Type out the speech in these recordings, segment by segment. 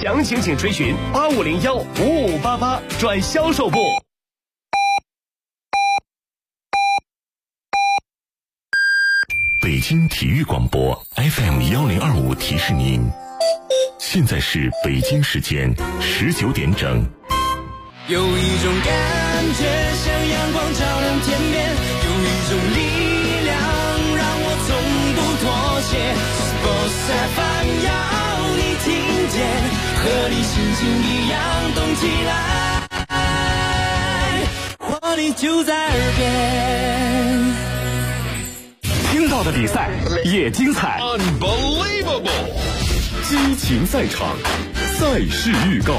详情请垂询8501-5588转销售部。 北京体育广播 FM1025提示您，现在是北京时间19点整。 有一种感觉像阳光照亮天边，有一种力量让我从不妥协。Sports FM 要你听见，和你心情一样动起来，活力就在耳边。 听到的比赛也精彩 Unbelievable， 激情赛场，赛事预告。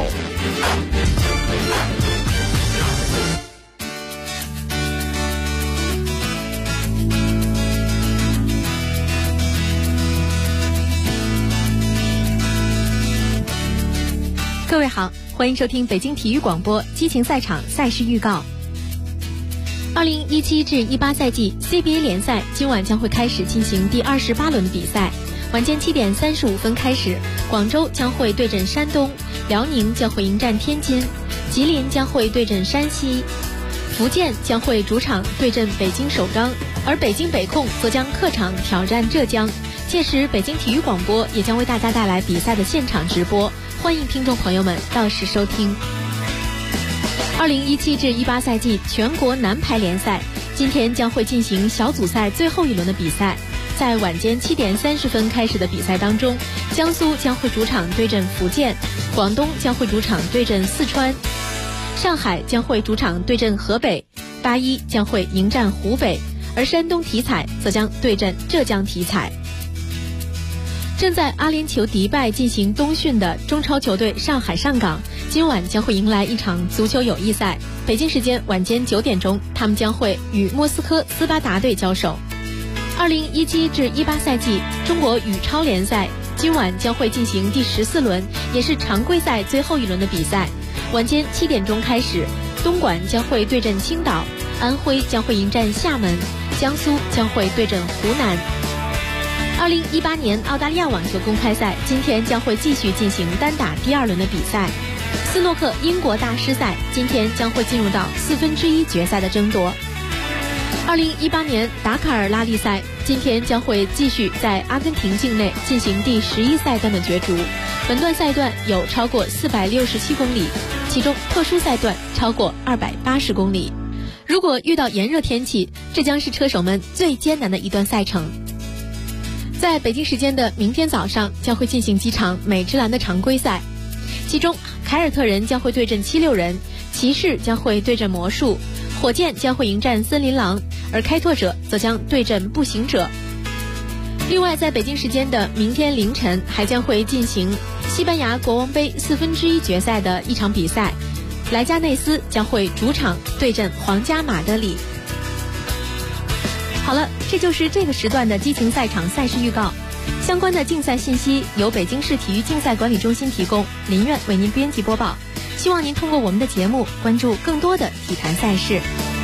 各位好，欢迎收听北京体育广播激情赛场赛事预告。2017至18赛季 CBA 联赛今晚将会开始进行第28轮的比赛。晚间7点35分开始，广州将会对阵山东，辽宁将会迎战天津，吉林将会对阵山西，福建将会主场对阵北京首钢，而北京北控则将客场挑战浙江。届时北京体育广播也将为大家带来比赛的现场直播，欢迎听众朋友们到时收听。2017至18赛季全国男排联赛今天将会进行小组赛最后一轮的比赛。在晚间7点30分开始的比赛当中，江苏将会主场对阵福建，广东将会主场对阵四川，上海将会主场对阵河北，八一将会迎战湖北，而山东体彩则将对阵浙江体彩。正在阿联酋迪拜进行冬训的中超球队上海上港今晚将会迎来一场足球友谊赛，北京时间晚间9点钟，他们将会与莫斯科斯巴达队交手。2017至18赛季中国羽超联赛今晚将会进行第14轮，也是常规赛最后一轮的比赛。晚间7点钟开始，东莞将会对阵青岛，安徽将会迎战厦门，江苏将会对阵湖南。2018年澳大利亚网球公开赛今天将会继续进行单打第2轮的比赛。斯诺克英国大师赛今天将会进入到1/4决赛的争夺。2018年达喀尔拉力赛今天将会继续在阿根廷境内进行第11赛段的角逐。本段赛段有超过467公里，其中特殊赛段超过280公里。如果遇到炎热天气，这将是车手们最艰难的一段赛程。在北京时间的明天早上将会进行几场美职篮的常规赛，其中凯尔特人将会对阵76人，骑士将会对阵魔术，火箭将会迎战森林狼，而开拓者则将对阵步行者。另外在北京时间的明天凌晨还将会进行西班牙国王杯1/4决赛的一场比赛，莱加内斯将会主场对阵皇家马德里。好了，这就是这个时段的激情赛场赛事预告。相关的竞赛信息由北京市体育竞赛管理中心提供，林苑为您编辑播报。希望您通过我们的节目关注更多的体坛赛事。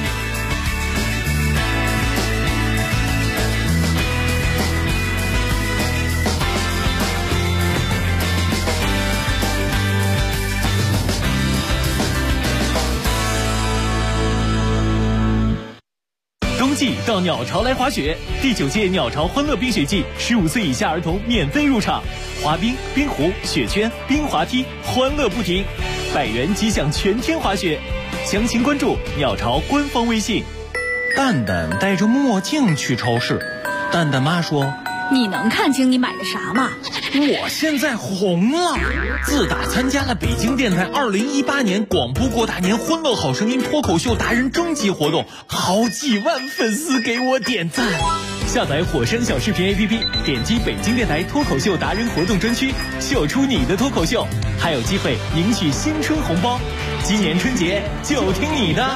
到鸟巢来滑雪，第9届鸟巢欢乐冰雪季，15岁以下儿童免费入场，滑冰、冰壶、雪圈、冰滑梯，欢乐不停，100元即享全天滑雪。详情关注鸟巢官方微信。 蛋蛋戴着墨镜去超市，蛋蛋妈说：“ 你能看清你买的啥吗？” 我现在红了，自打参加了北京电台2018年广播过大年欢乐好声音脱口秀达人征集活动，好几万粉丝给我点赞。 下载火山小视频 APP， 点击北京电台脱口秀达人活动专区，秀出你的脱口秀，还有机会赢取新春红包。今年春节就听你的。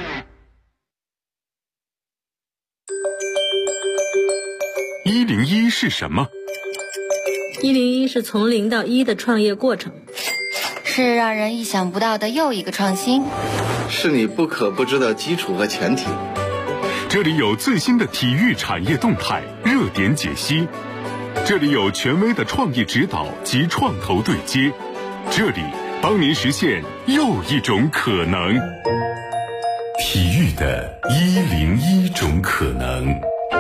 101是什么 ？101是从0到1的创业过程， 是让人意想不到的又一个创新， 是你不可不知的基础和前提。 这里有最新的体育产业动态热点解析，这里有权威的创意指导及创投对接， 这里帮您实现又一种可能。体育的101种可能。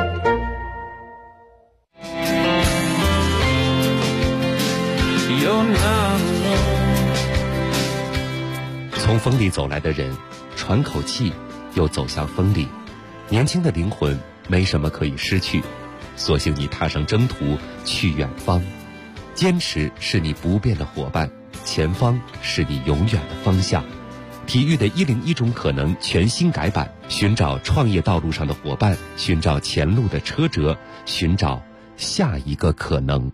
从风里走来的人，喘口气，又走向风里。年轻的灵魂没什么可以失去，索性你踏上征途，去远方。坚持是你不变的伙伴，前方是你永远的方向。体育的101种可能全新改版，寻找创业道路上的伙伴，寻找前路的车辙，寻找下一个可能。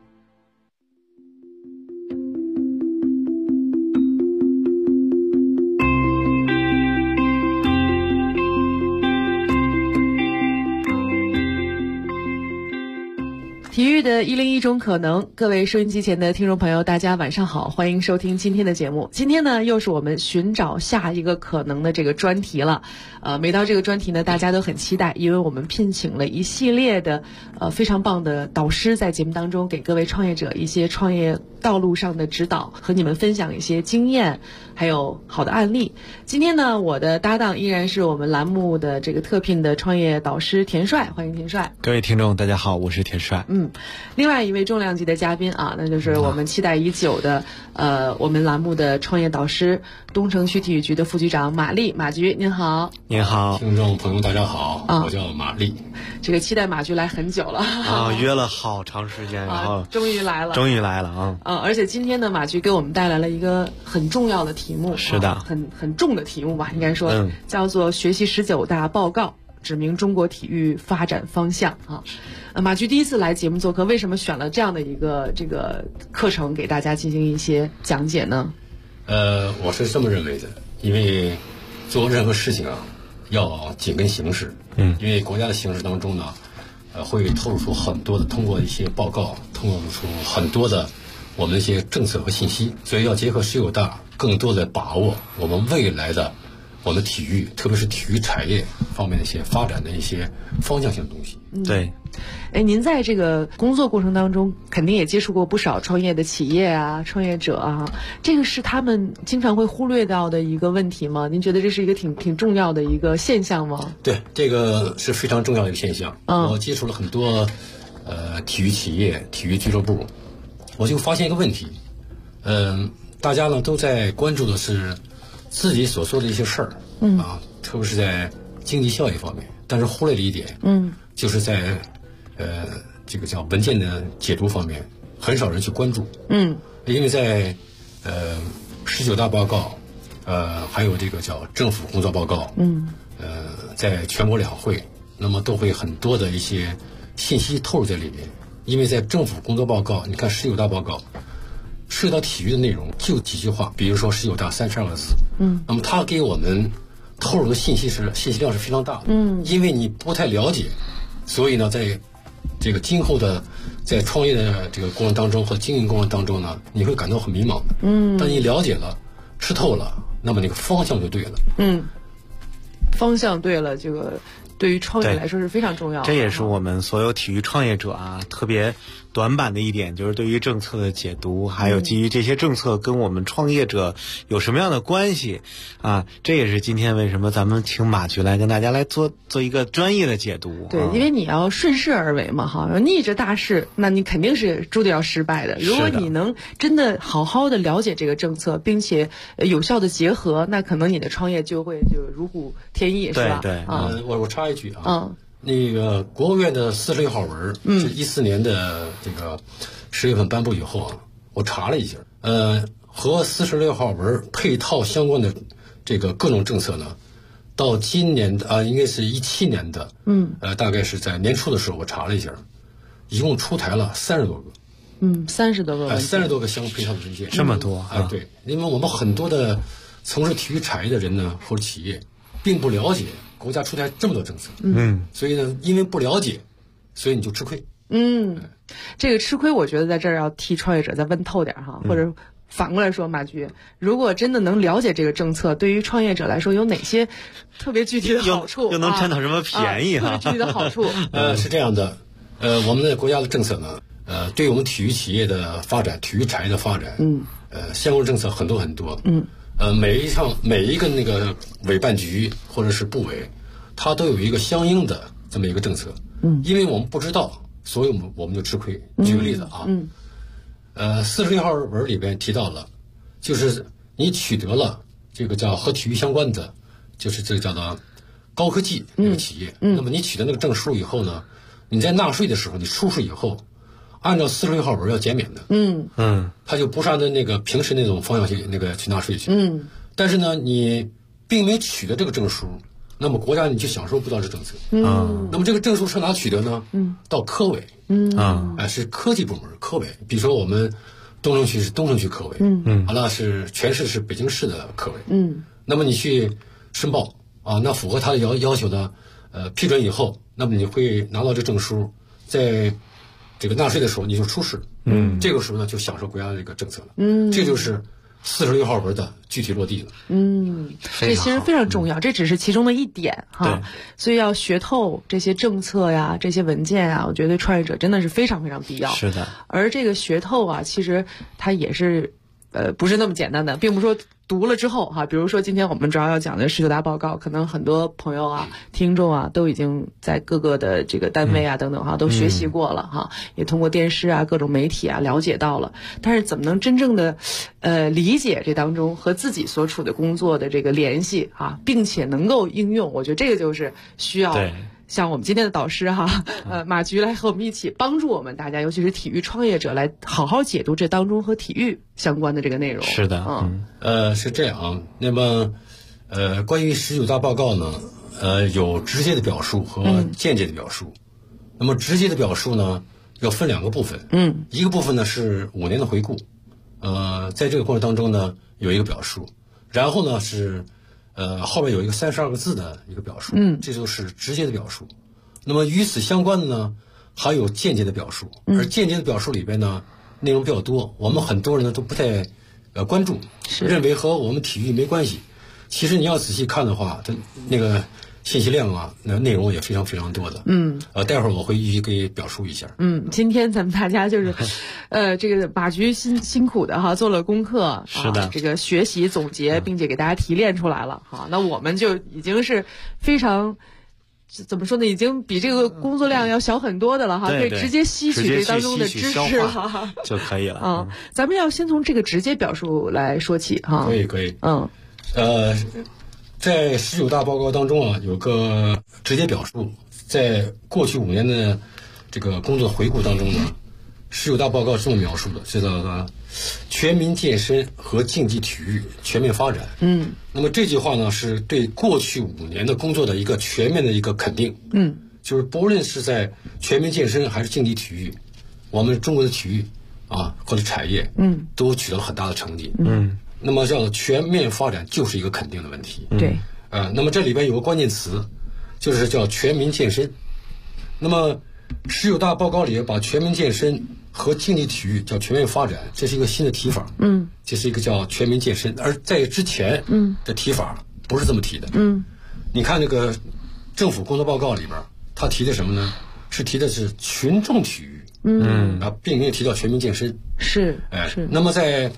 体育的101种可能，各位收音机前的听众朋友，大家晚上好，欢迎收听今天的节目。今天呢，又是我们寻找下一个可能的这个专题了。每到这个专题呢，大家都很期待，因为我们聘请了一系列的非常棒的导师，在节目当中给各位创业者一些创业道路上的指导，和你们分享一些经验，还有好的案例。今天呢，我的搭档依然是我们栏目的这个特聘的创业导师田帅，欢迎田帅。 各位听众大家好，我是田帅。 另外一位重量级的嘉宾啊，那就是我们期待已久的我们栏目的创业导师，东城区体育局的副局长马丽，马局您好。 您好，听众朋友大家好，我叫马丽。 这个期待马局来很久了啊，约了好长时间，然后终于来了啊！而且今天呢，马局给我们带来了一个很重要的题目， 是的， 很重的题目吧，应该说，叫做学习19大报告，指明中国体育发展方向啊。马局第一次来节目做客，为什么选了这样的一个这个课程给大家进行一些讲解呢？ 我是这么认为的，因为做任何事情啊，要紧跟形势。因为国家的形势当中呢，会透露出很多的，通过一些报告，透露出很多的我们一些政策和信息，所以要结合19大，更多的把握我们未来的我们体育，特别是体育产业方面的一些发展的一些方向性的东西。 对。 您在这个工作过程当中，肯定也接触过不少创业的企业啊、创业者啊，这个是他们经常会忽略到的一个问题吗？您觉得这是一个挺重要的一个现象吗？ 对，这个是非常重要的一个现象。我接触了很多体育企业、体育俱乐部，我就发现一个问题，大家呢都在关注的是自己所做的一些事儿，特别是在经济效益方面，但是忽略了一点，就是在这个叫文件的解读方面，很少人去关注。因为在19大报告，还有这个叫政府工作报告，在全国两会，那么都会很多的一些信息透露在里面。因为在政府工作报告，你看19大报告涉及到体育的内容就几句话，比如说19大32个字，那么它给我们透露的信息量是非常大的。因为你不太了解，所以呢，在这个今后的在创业的这个过程当中和经营过程当中呢，你会感到很迷茫的。但你了解了、吃透了，那么那个方向就对了。 方向对了，这个对于创业来说是非常重要的。 这也是我们所有体育创业者啊特别短板的一点，就是对于政策的解读，还有基于这些政策跟我们创业者有什么样的关系啊？这也是今天为什么咱们请马局来跟大家来做一个专业的解读。 对，因为你要顺势而为嘛，哈，逆着大势，那你肯定是注定要失败的。如果你能真的好好的了解这个政策，并且有效的结合，那可能你的创业就如虎添翼，是吧？ 对， 我插一句啊。那个国务院的46号文是14年的这个10月份颁布以后啊，我查了一下，和46号文配套相关的这个各种政策呢，到今年的应该是17年的，大概是在年初的时候我查了一下，一共出台了30多个 ，30多个 ，30多个相配套的文件， 这么多啊？对，因为我们很多的从事体育产业的人呢，或者企业，并不了解国家出台这么多政策，所以呢，因为不了解，所以你就吃亏。 这个吃亏，我觉得在这儿要替创业者再问透点哈，或者反过来说，马局，如果真的能了解这个政策，对于创业者来说有哪些特别具体的好处？ 又能占到什么便宜哈？ 特别具体的好处？ 是这样的，我们的国家的政策呢， 对我们体育企业的发展、体育产业的发展，相关政策很多很多，每一个那个委办局或者是部委，它都有一个相应的这么一个政策，因为我们不知道，所以我们就吃亏。举个例子啊，46号文里边提到了，就是你取得了这个叫和体育相关的，就是这个叫做高科技那个企业，那么你取得那个证书以后呢，你在纳税的时候，你出税以后，按照46号文要减免的，他就不是按照那个平时那种方向去那个去纳税去，但是呢，你并没取得这个证书，那么国家你就享受不到这政策，那么这个证书是哪取得呢？到科委，是科技部门科委，比如说我们东城区是东城区科委，完了是全市是北京市的科委，那么你去申报啊，那符合他的要求的，批准以后，那么你会拿到这证书，在这个纳税的时候你就出示，这个时候呢就享受国家的这个政策了，这就是46号文的具体落地了。 这其实非常重要，这只是其中的一点哈。所以要学透这些政策呀、这些文件啊，我觉得创业者真的是非常非常必要。 是的。 而这个学透啊，其实它也是不是那么简单的，并不是说读了之后哈，比如说今天我们主要要讲的19大报告，可能很多朋友啊、听众啊都已经在各个的这个单位啊等等哈都学习过了哈，也通过电视啊各种媒体啊了解到了，但是怎么能真正的理解这当中和自己所处的工作的这个联系啊，并且能够应用，我觉得这个就是需要像我们今天的导师哈，马局来和我们一起帮助我们大家，尤其是体育创业者来好好解读这当中和体育相关的这个内容。 是的， 是这样。那么，关于19大报告呢，有直接的表述和间接的表述。那么直接的表述呢，要分两个部分。一个部分呢是5年的回顾，在这个过程当中呢有一个表述，然后呢是。后面有一个32个字的一个表述，这就是直接的表述。那么与此相关的呢，还有间接的表述，而间接的表述里边呢，内容比较多，我们很多人呢都不太关注，认为和我们体育没关系。其实你要仔细看的话，它那个信息量啊，那内容也非常非常多的。待会儿我会一一给表述一下。 今天咱们大家就是，这个马局辛苦的哈，做了功课， 是的， 这个学习总结，并且给大家提炼出来了哈。那我们就已经是非常。怎么说呢？已经比这个工作量要小很多的了哈，可以直接吸取这当中的知识了就可以了。 咱们要先从这个直接表述来说起哈。 可以。在19大报告当中啊，有个直接表述，在过去5年的这个工作回顾当中呢，19大报告是这么描述的，是叫做全民健身和竞技体育全面发展。那么这句话呢，是对过去5年的工作的一个全面的一个肯定。就是不论是在全民健身还是竞技体育，我们中国的体育啊或者产业，都取得了很大的成绩。那么叫全面发展就是一个肯定的问题。 对。 那么这里边有个关键词，就是叫全民健身。那么19大报告里把全民健身和竞技体育叫全面发展，这是一个新的提法。这是一个叫全民健身，而在之前的提法不是这么提的。你看这个政府工作报告里边，他提的什么呢？是提的是群众体育。并没有提到全民健身。 是。 那么在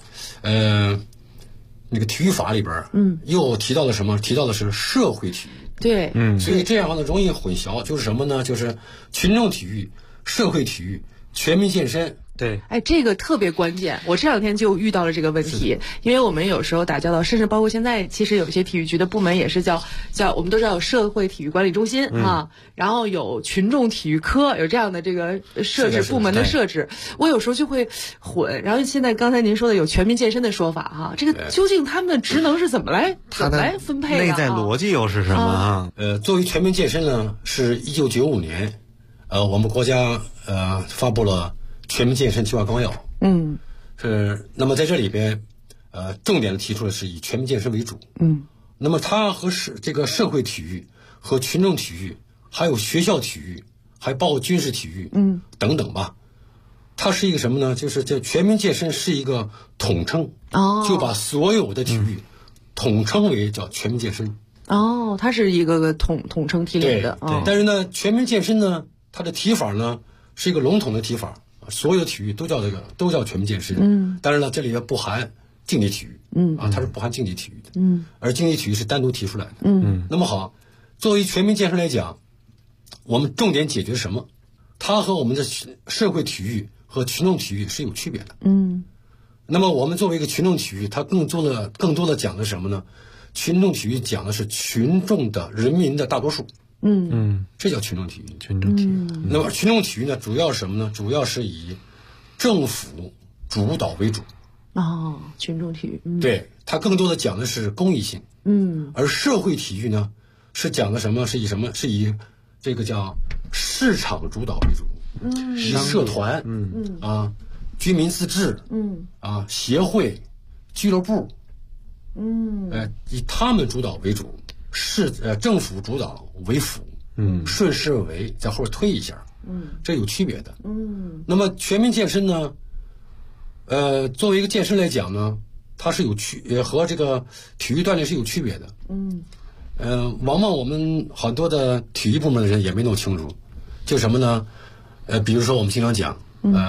那个体育法里边，又提到了什么？提到的是社会体育。 对。 所以这样呢容易混淆，就是什么呢？就是群众体育、社会体育、全民健身。 对， 这个特别关键。我这2天就遇到了这个问题，因为我们有时候打交道，甚至包括现在，其实有一些体育局的部门也是叫我们都知道有社会体育管理中心啊，然后有群众体育科，有这样的这个设置部门的设置。我有时候就会混。然后现在刚才您说的有全民健身的说法哈，这个究竟他们的职能是怎么来分配的？ 内在逻辑又是什么啊？ 作为全民健身呢，是1995年，我们国家发布了全民健身计划纲要。那么在这里边，重点的提出的是以全民健身为主。那么它和这个社会体育和群众体育，还有学校体育，还包括军事体育，等等吧。它是一个什么呢？就是这全民健身是一个统称，就把所有的体育统称为叫全民健身。 它是一个统称提炼的。 但是呢，全民健身呢，它的提法呢是一个笼统的提法。 所有体育都叫全民健身。当然了，这里面不含竞技体育。它是不含竞技体育的。而竞技体育是单独提出来的。那么好，作为全民健身来讲，我们重点解决什么？它和我们的社会体育和群众体育是有区别的。那么我们作为一个群众体育，它更多的讲的是什么呢？群众体育讲的是群众的人民的大多数。这叫群众体育。 群众体育。 那么群众体育呢，主要是什么呢？主要是以政府主导为主。 群众体育。 对，它更多的讲的是公益性。而社会体育呢，是讲的什么？是以这个叫市场主导为主。以社团。居民自治。协会、俱乐部。以他们主导为主，政府主导为辅。顺势而为，在后边推一下。这有区别的。那么全民健身呢？作为一个健身来讲呢，它是和这个体育锻炼是有区别的。往往我们很多的体育部门的人也没弄清楚，就什么呢？比如说我们经常讲，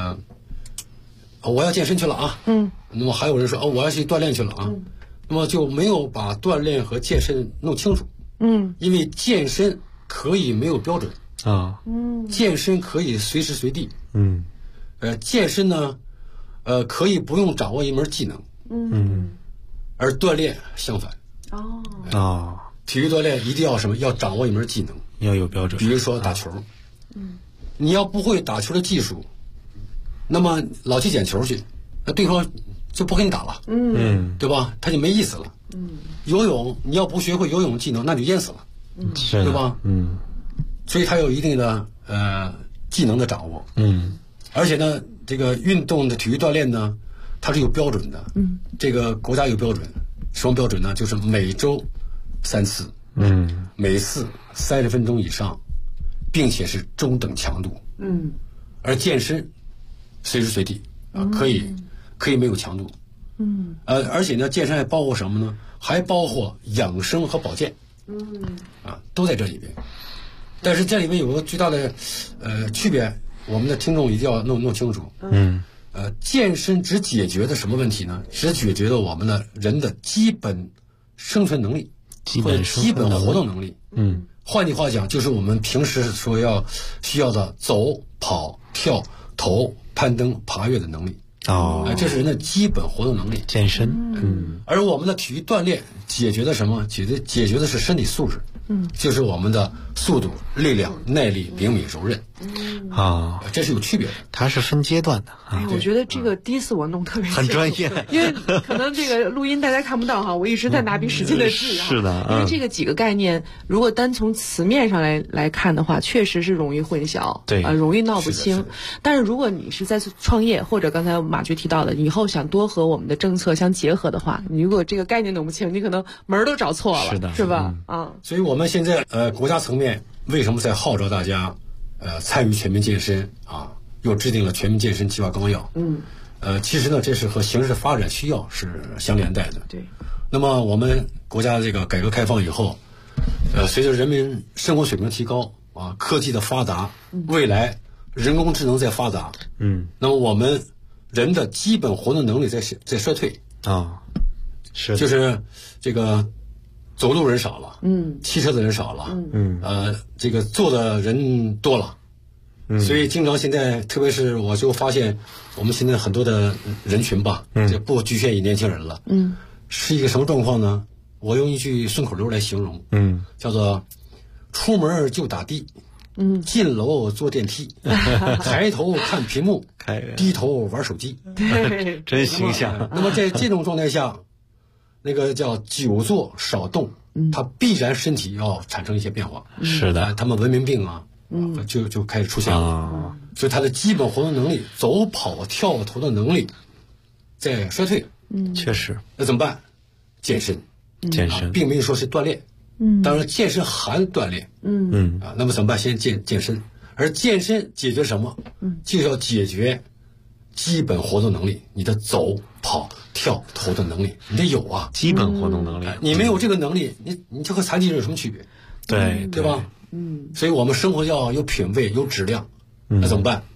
我要健身去了啊。那么还有人说，我要去锻炼去了啊。那么就没有把锻炼和健身弄清楚。因为健身可以没有标准啊。健身可以随时随地。健身呢，可以不用掌握一门技能。而锻炼相反。体育锻炼一定要什么？要掌握一门技能， 要有标准。 比如说打球。你要不会打球的技术，那么老去捡球去，那对方就不跟你打了。对吧？他就没意思了。游泳你要不学会游泳技能，那就淹死了。对吧？所以他有一定的技能的掌握。而且呢，这个运动的体育锻炼呢，它是有标准的。这个国家有标准，什么标准呢？就是每周3次。每次30分钟以上，并且是中等强度。而健身随时随地可以没有强度。而且呢，健身还包括什么呢？还包括养生和保健。都在这里边。但是这里面有个巨大的区别，我们的听众一定要弄清楚。健身只解决的什么问题呢？只解决了我们的人的基本生存能力或者基本活动能力。换句话讲，就是我们平时说需要的走、跑、跳、投、攀登、爬跃的能力。这是人的基本活动能力。 健身。 而我们的体育锻炼解决的什么？解决的是身体素质。就是我们的速度、力量、耐力、灵敏、柔韧。这是有区别的。 它是分阶段的。 我觉得这个第一次我弄特别很专业， 因为可能这个录音大家看不到哈，我一直在拿笔使劲的记。 是的。 因为这个几个概念，如果单从词面上来看的话，确实是容易混淆。 对。 容易闹不清。但是如果你是在创业，或者刚才马局提到的，以后想多和我们的政策相结合的话，你如果这个概念弄不清，你可能门都找错了。 是的。 是吧？ 所以我们现在国家层面为什么在号召大家参与全民健身啊？又制定了全民健身计划纲要。其实呢，这是和形势发展需要是相连带的。 对。 那么我们国家这个改革开放以后，随着人民生活水平提高啊，科技的发达，未来人工智能在发达。那么我们人的基本活动能力在衰退。 是。 就是这个走路人少了。骑车的人少了。这个坐的人多了。所以经常现在，特别是我就发现，我们现在很多的人群吧，就不局限于年轻人了。是一个什么状况呢？我用一句顺口溜来形容。叫做出门就打的。进楼坐电梯。抬头看屏幕。低头玩手机。 对， 真形象。 那么在这种状态下，那个叫久坐少动，它必然身体要产生一些变化。 是的。 他们文明病啊。就开始出现了。所以他的基本活动能力，走跑跳投的能力在衰退。 确实。 那怎么办？健身。并没有说是锻炼。当然健身含锻炼。那么怎么办？先健身。而健身解决什么？就是要解决基本活动能力，你的走跑跳投的能力你得有啊。 基本活动能力。 你没有这个能力，你就和残疾人有什么区别？对吧？所以我们生活要有品位有质量。那怎么办？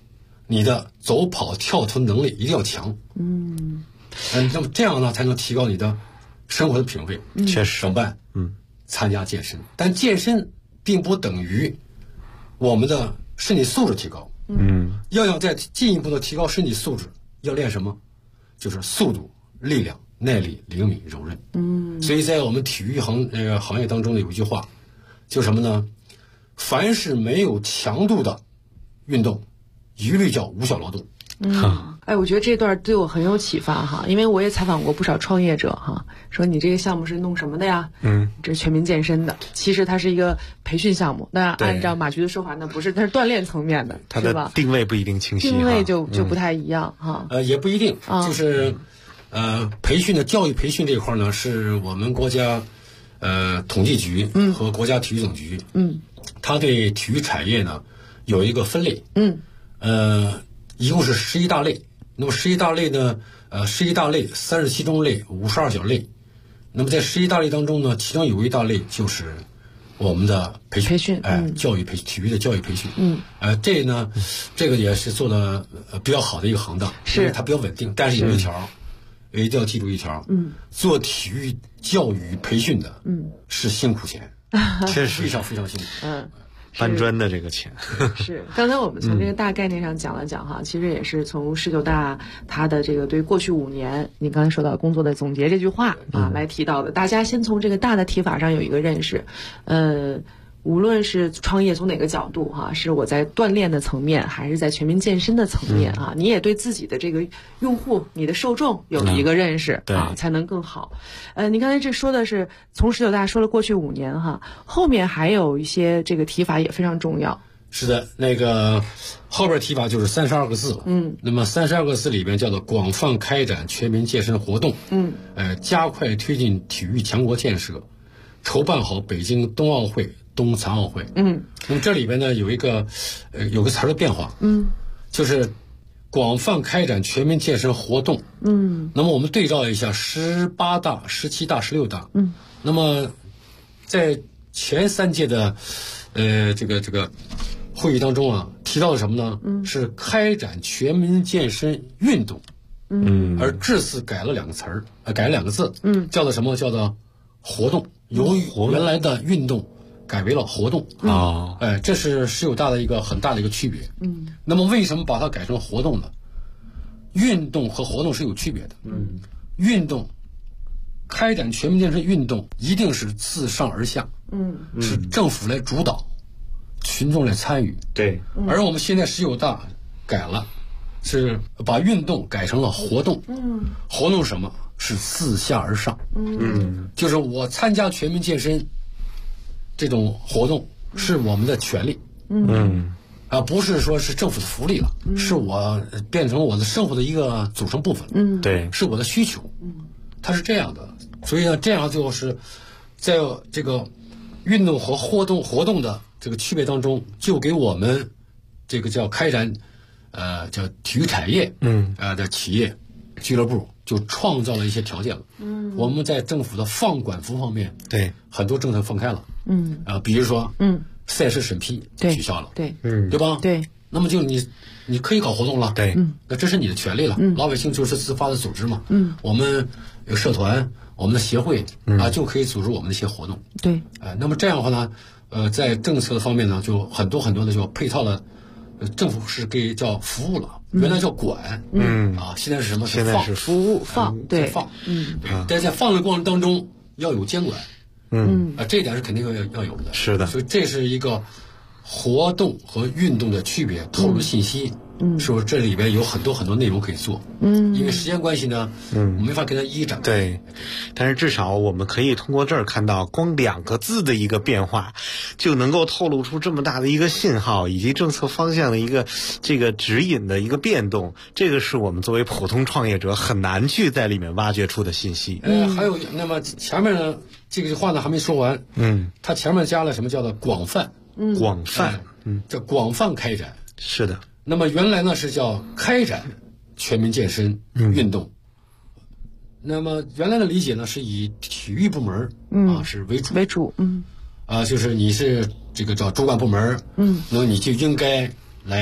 你的走跑跳脱能力一定要强。那么这样呢，才能提高你的生活的品味。 确实， 怎么办？参加健身，但健身并不等于我们的身体素质提高。要想再进一步的提高身体素质，要练什么？就是速度、力量、耐力、灵敏、柔韧。所以在我们体育行业当中呢，有一句话，就什么呢？凡是没有强度的运动，一律叫无效劳动。 我觉得这段对我很有启发哈，因为我也采访过不少创业者哈，说你这个项目是弄什么的呀？这是全民健身的，其实它是一个培训项目。那按照马局的说法，那不是，它是锻炼层面的， 它的定位不一定清晰， 定位就不太一样哈。 也不一定，就是培训的教育培训这一块呢，是我们国家统计局和国家体育总局，它对体育产业呢有一个分类，一共是11大类。那么11大类呢，11大类、37中类、52小类。那么在11大类当中呢，其中有一大类就是我们的培训，教育培训，体育的教育培训。这个也是做的比较好的一个行当，因为它比较稳定。但是有一条，一定要记住一条，做体育教育培训的，是辛苦钱， 确实非常非常辛苦。 搬砖的这个钱是，刚才我们从这个大概念上讲了讲哈，其实也是从19大它的这个对过去5年，你刚才说到工作的总结这句话来提到的，大家先从这个大的提法上有一个认识，无论是创业从哪个角度哈，是我在锻炼的层面，还是在全民健身的层面啊，你也对自己的这个用户、你的受众有一个认识才能更好。你刚才这说的是从19大说了过去5年哈，后面还有一些这个提法也非常重要。 是的，那个后边提法就是32个字了。那么32个字里边叫做广泛开展全民健身活动，加快推进体育强国建设，筹办好北京冬奥会、冬残奥会。那么这里边呢有个词儿的变化，就是广泛开展全民健身活动。那么我们对照一下18大、17大、16大。那么在前3届的这个会议当中啊，提到了什么呢？是开展全民健身运动。而这次改了2个词儿，改了2个字，叫做什么？叫做活动。由于原来的运动改为了活动这是19大的一个很大的一个区别。那么为什么把它改成活动呢？运动和活动是有区别的。运动开展全民健身运动一定是自上而下，是政府来主导，群众来参与。 对， 而我们现在19大改了，是把运动改成了活动。活动是什么？是自下而上。就是我参加全民健身这种活动是我们的权利。不是说是政府的福利了，是我变成我的生活的一个组成部分。 对， 是我的需求。它是这样的，所以呢，这样就是在这个运动和活动的这个区别当中，就给我们这个叫开展叫体育产业的企业俱乐部就创造了一些条件了。我们在政府的放管服方面， 对很多政策放开了。比如说赛事审批取消了，对吧？ 对， 那么就你可以搞活动了， 对， 那这是你的权利了。老百姓就是自发的组织嘛，我们有社团，我们的协会就可以组织我们的一些活动。 对， 那么这样的话呢，在政策的方面呢，就很多的就配套了。政府是给叫服务了，原来叫管，现在是什么？ 现在是服务放，对， 放，但是在放的过程当中要有监管，这一点是肯定要有的。 是的， 所以这是一个活动和运动的区别，透露信息。是不是这里边有很多内容可以做？因为时间关系呢，我没法给它一一展开。 对，但是至少我们可以通过这儿看到，光2个字的一个变化，就能够透露出这么大的一个信号，以及政策方向的一个这个指引的一个变动。这个是我们作为普通创业者很难去在里面挖掘出的信息。 还有那么前面呢，这个话呢还没说完。它前面加了什么叫做广泛？ 广泛， 叫广泛开展。 是的。 那么原来呢是叫开展全民健身运动。那么原来的理解呢是以体育部门是为主。就是你是这个叫主管部门，那么你就应该来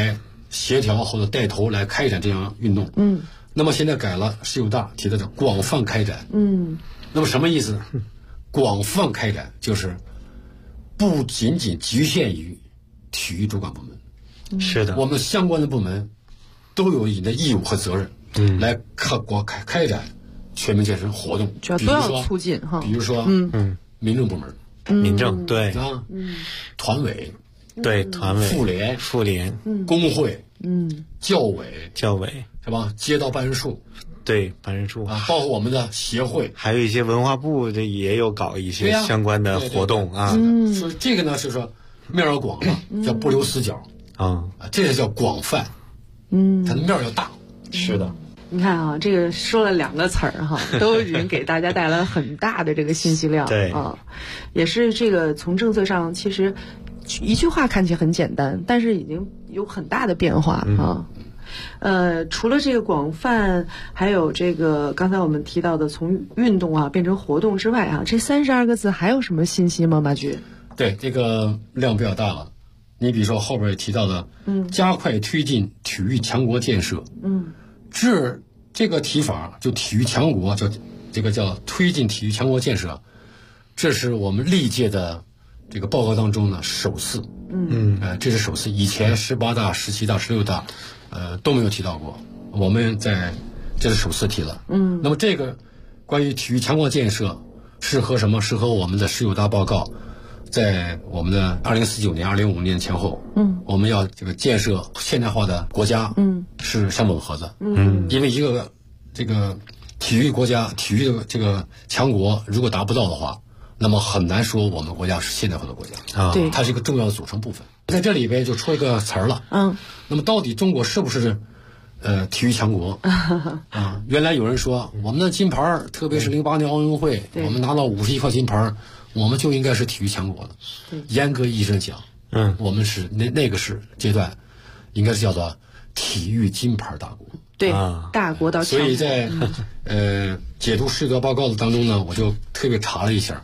协调或者带头来开展这样运动。那么现在改了，十九大提到的广泛开展。那么什么意思呢？广泛开展就是不仅仅局限于体育主管部门， 是的， 我们相关的部门都有你的义务和责任，来开展全民健身活动， 主要都要促进哈。 比如说，民政部门， 民政对啊，团委， 对团委，妇联， 工会，教委是吧？街道办事处。 对办事处啊，包括我们的协会， 还有一些文化部这也有搞一些相关的活动啊。 所以这个呢是说面儿广嘛，叫不留死角啊，这个叫广泛，它的面儿要大。 是的， 你看啊，这个说了2个词儿哈，都已经给大家带来了很大的这个信息量。 对啊，也是这个从政策上，其实一句话看起来很简单，但是已经有很大的变化啊。除了这个广泛，还有这个刚才我们提到的从运动啊变成活动之外啊，这32个字还有什么信息吗？马局？ 对，这个量比较大了。你比如说后边也提到的，加快推进体育强国建设，这个提法就体育强国，叫推进体育强国建设，这是我们历届的这个报告当中呢首次，这是首次，以前18大、17大、16大。都没有提到过，我们这是首次提了。那么这个关于体育强国建设适合什么？适合我们的19大报告，在我们的2049年、2050年前后，我们要这个建设现代化的国家，是相吻合的。因为一个这个体育国家、体育的这个强国，如果达不到的话，那么很难说我们国家是现代化的国家啊。对，它是一个重要的组成部分。在这里边就出一个词儿了。那么到底中国是不是体育强国啊？原来有人说我们的金牌，特别是08年奥运会，我们拿到51块金牌，我们就应该是体育强国了。严格意义上讲，我们是那个是阶段，应该是叫做体育金牌大国。 对，大国到强国。 所以在解读19大报告的当中呢，我就特别查了一下。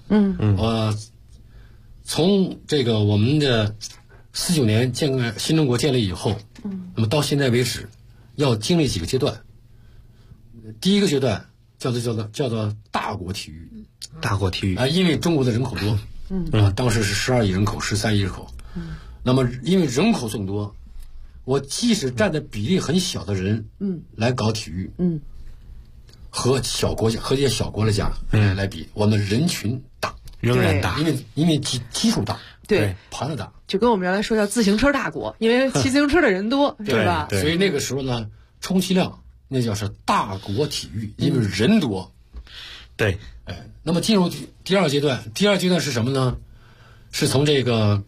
从这个我们的49年新中国建立以后，那么到现在为止，要经历几个阶段。第一个阶段叫做大国体育，啊，因为中国的人口多，当时是12亿人口、13亿人口，那么因为人口众多，我即使占的比例很小的人，来搞体育，和小国家和这些小国家来比，我们人群大， 仍然大， 因为基数大。对，盘子大， 就跟我们原来说叫自行车大国，因为骑自行车的人多，是吧？ 所以那个时候呢，充其量那叫是大国体育，因为人多。 对， 那么进入第二阶段，第二阶段是什么呢？是从这个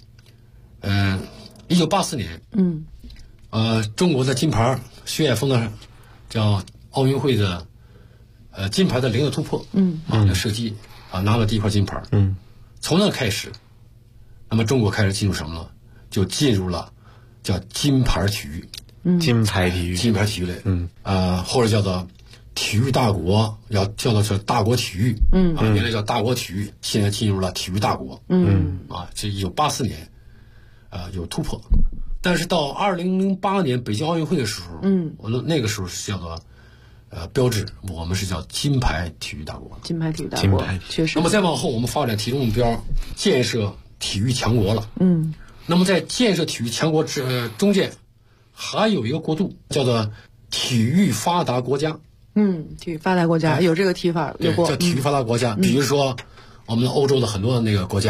1984年，中国的金牌徐海峰的叫奥运会的金牌的0的突破，射击拿了第一块金牌，从那开始。那么中国开始进入什么了？就进入了叫金牌体育， 金牌体育类，或者叫做体育大国，叫做大国体育，原来叫大国体育，现在进入了体育大国，这1984年，有突破，但是到2008年北京奥运会的时候，那个时候是叫做标志，我们是叫金牌体育大国， 确实。 那么再往后，我们发展体育目标，建设体育强国了。那么在建设体育强国中间，还有一个过渡，叫做体育发达国家。 体育发达国家有这个提法，有过叫体育发达国家。比如说，我们欧洲的很多那个国家。